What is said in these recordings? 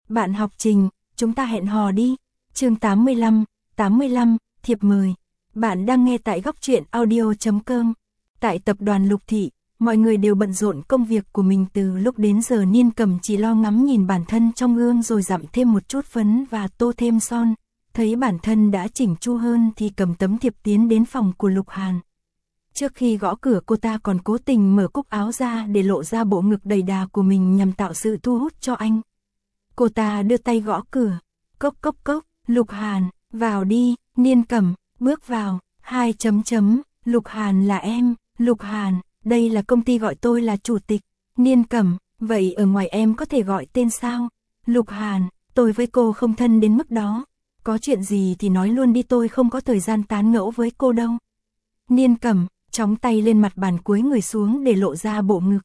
Bạn học Trình, chúng ta hẹn hò đi. Chương 85, thiệp mời. Bạn đang nghe tại góc truyện audio.com. Tại tập đoàn Lục Thị, mọi người đều bận rộn công việc của mình từ lúc đến giờ. Niên Cẩm chỉ lo ngắm nhìn bản thân trong gương rồi dặm thêm một chút phấn và tô thêm son. Thấy bản thân đã chỉnh chu hơn thì cầm tấm thiệp tiến đến phòng của Lục Hàn. Trước khi gõ cửa, cô ta còn cố tình mở cúc áo ra để lộ ra bộ ngực đầy đà của mình nhằm tạo sự thu hút cho anh. Cô ta đưa tay gõ cửa. Cốc cốc cốc. Lục Hàn, vào đi. Niên Cẩm bước vào. Lục Hàn là em. Lục Hàn, đây là công ty, gọi tôi là chủ tịch. Niên Cẩm, vậy ở ngoài em có thể gọi tên sao? Lục Hàn, tôi với cô không thân đến mức đó. Có chuyện gì thì nói luôn đi, tôi không có thời gian tán gẫu với cô đâu. Niên Cẩm chóng tay lên mặt bàn, cúi người xuống để lộ ra bộ ngực.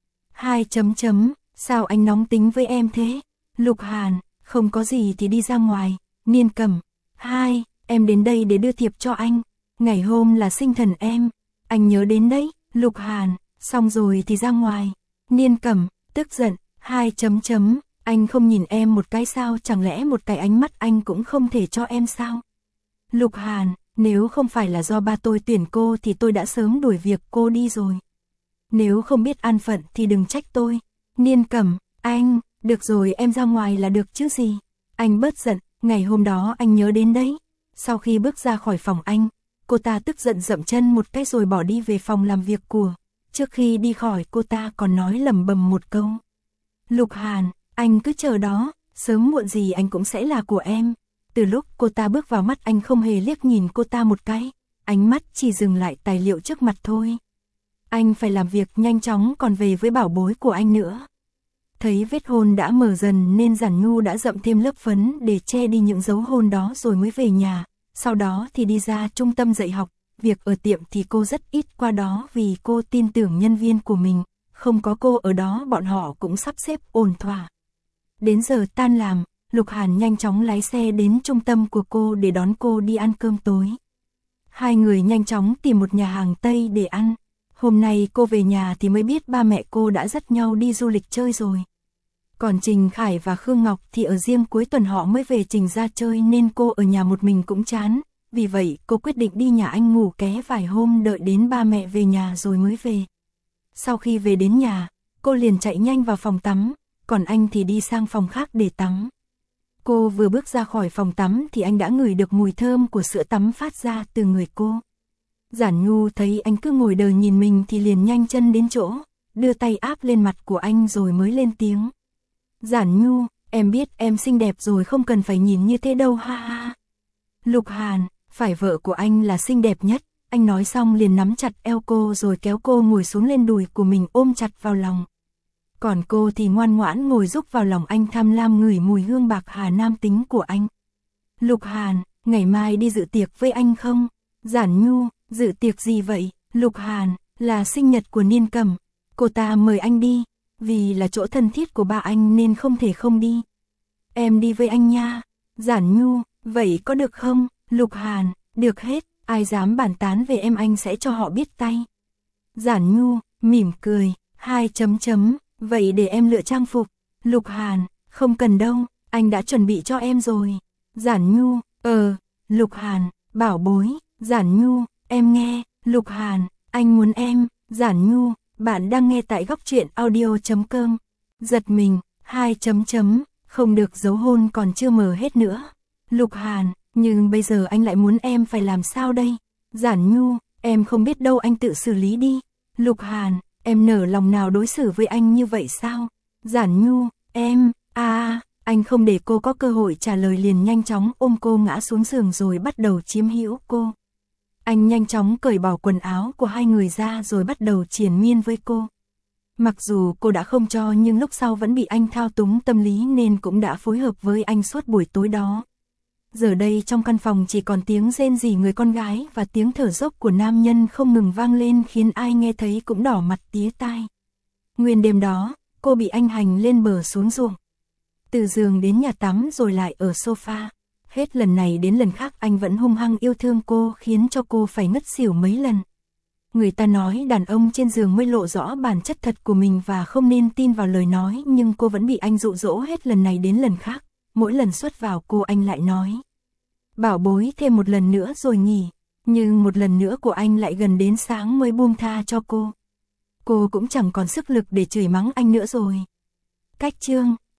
Sao anh nóng tính với em thế? Lục Hàn, không có gì thì đi ra ngoài. Niên Cẩm, em đến đây để đưa thiệp cho anh. Ngày hôm là sinh thần em, anh nhớ đến đấy. Lục Hàn, xong rồi thì ra ngoài. Niên Cẩm tức giận. Anh không nhìn em một cái sao? Chẳng lẽ một cái ánh mắt anh cũng không thể cho em sao? Lục Hàn, nếu không phải là do ba tôi tuyển cô thì tôi đã sớm đuổi việc cô đi rồi. Nếu không biết an phận thì đừng trách tôi. Niên Cẩm, anh, được rồi, em ra ngoài là được chứ gì. Anh bớt giận, ngày hôm đó anh nhớ đến đấy. Sau khi bước ra khỏi phòng anh, cô ta tức giận dậm chân một cái rồi bỏ đi về phòng làm việc của. Trước khi đi khỏi, cô ta còn nói lẩm bẩm một câu. Lục Hàn, anh cứ chờ đó, sớm muộn gì anh cũng sẽ là của em. Từ lúc cô ta bước vào, mắt anh không hề liếc nhìn cô ta một cái, ánh mắt chỉ dừng lại tài liệu trước mặt thôi. Anh phải làm việc nhanh chóng còn về với bảo bối của anh nữa. Thấy vết hôn đã mờ dần nên Giản Nhu đã dậm thêm lớp phấn để che đi những dấu hôn đó rồi mới về nhà. Sau đó thì đi ra trung tâm dạy học. Việc ở tiệm thì cô rất ít qua đó vì cô tin tưởng nhân viên của mình. Không có cô ở đó bọn họ cũng sắp xếp ổn thỏa. Đến giờ tan làm, Lục Hàn nhanh chóng lái xe đến trung tâm của cô để đón cô đi ăn cơm tối. Hai người nhanh chóng tìm một nhà hàng Tây để ăn. Hôm nay cô về nhà thì mới biết ba mẹ cô đã dắt nhau đi du lịch chơi rồi. Còn Trình Khải và Khương Ngọc thì ở riêng, cuối tuần họ mới về Trình ra chơi nên cô ở nhà một mình cũng chán. Vì vậy cô quyết định đi nhà anh ngủ ké vài hôm, đợi đến ba mẹ về nhà rồi mới về. Sau khi về đến nhà, cô liền chạy nhanh vào phòng tắm, còn anh thì đi sang phòng khác để tắm. Cô vừa bước ra khỏi phòng tắm thì anh đã ngửi được mùi thơm của sữa tắm phát ra từ người cô. Giản Nhu thấy anh cứ ngồi đờ nhìn mình thì liền nhanh chân đến chỗ, đưa tay áp lên mặt của anh rồi mới lên tiếng. Giản Nhu, em biết em xinh đẹp rồi, không cần phải nhìn như thế đâu, ha ha. Lục Hàn, phải vợ của anh là xinh đẹp nhất. Anh nói xong liền nắm chặt eo cô rồi kéo cô ngồi xuống lên đùi của mình, ôm chặt vào lòng. Còn cô thì ngoan ngoãn ngồi rúc vào lòng anh, tham lam ngửi mùi hương bạc hà nam tính của anh. Lục Hàn, ngày mai đi dự tiệc với anh không? Giản Nhu, dự tiệc gì vậy? Lục Hàn, là sinh nhật của Niên Cẩm. Cô ta mời anh đi, vì là chỗ thân thiết của ba anh nên không thể không đi. Em đi với anh nha. Giản Nhu, vậy có được không? Lục Hàn, được hết, ai dám bàn tán về em anh sẽ cho họ biết tay. Giản Nhu, mỉm cười, vậy để em lựa trang phục. Lục Hàn, không cần đâu, anh đã chuẩn bị cho em rồi. Giản Nhu, Lục Hàn, bảo bối. Giản Nhu, em nghe. Lục Hàn, anh muốn em. Giản Nhu, bạn đang nghe tại góc truyện audio.com. Giật mình, không được, dấu hôn còn chưa mờ hết nữa. Lục Hàn, nhưng bây giờ anh lại muốn em phải làm sao đây? Giản Nhu, em không biết đâu, anh tự xử lý đi. Lục Hàn, em nở lòng nào đối xử với anh như vậy sao? Giản Nhu, em, anh không để cô có cơ hội trả lời liền nhanh chóng ôm cô ngã xuống giường rồi bắt đầu chiếm hữu cô. Anh nhanh chóng cởi bỏ quần áo của hai người ra rồi bắt đầu triền miên với cô. Mặc dù cô đã không cho nhưng lúc sau vẫn bị anh thao túng tâm lý nên cũng đã phối hợp với anh suốt buổi tối đó. Giờ đây trong căn phòng chỉ còn tiếng rên rỉ người con gái và tiếng thở dốc của nam nhân không ngừng vang lên khiến ai nghe thấy cũng đỏ mặt tía tai. Nguyên đêm đó, cô bị anh hành lên bờ xuống ruộng. Từ giường đến nhà tắm rồi lại ở sofa. Hết lần này đến lần khác anh vẫn hung hăng yêu thương cô khiến cho cô phải ngất xỉu mấy lần. Người ta nói đàn ông trên giường mới lộ rõ bản chất thật của mình và không nên tin vào lời nói, nhưng cô vẫn bị anh dụ dỗ hết lần này đến lần khác. Mỗi lần xuất vào cô anh lại nói: bảo bối thêm một lần nữa rồi nghỉ. Nhưng một lần nữa của anh lại gần đến sáng mới buông tha cho cô. Cô cũng chẳng còn sức lực để chửi mắng anh nữa rồi. Cách chương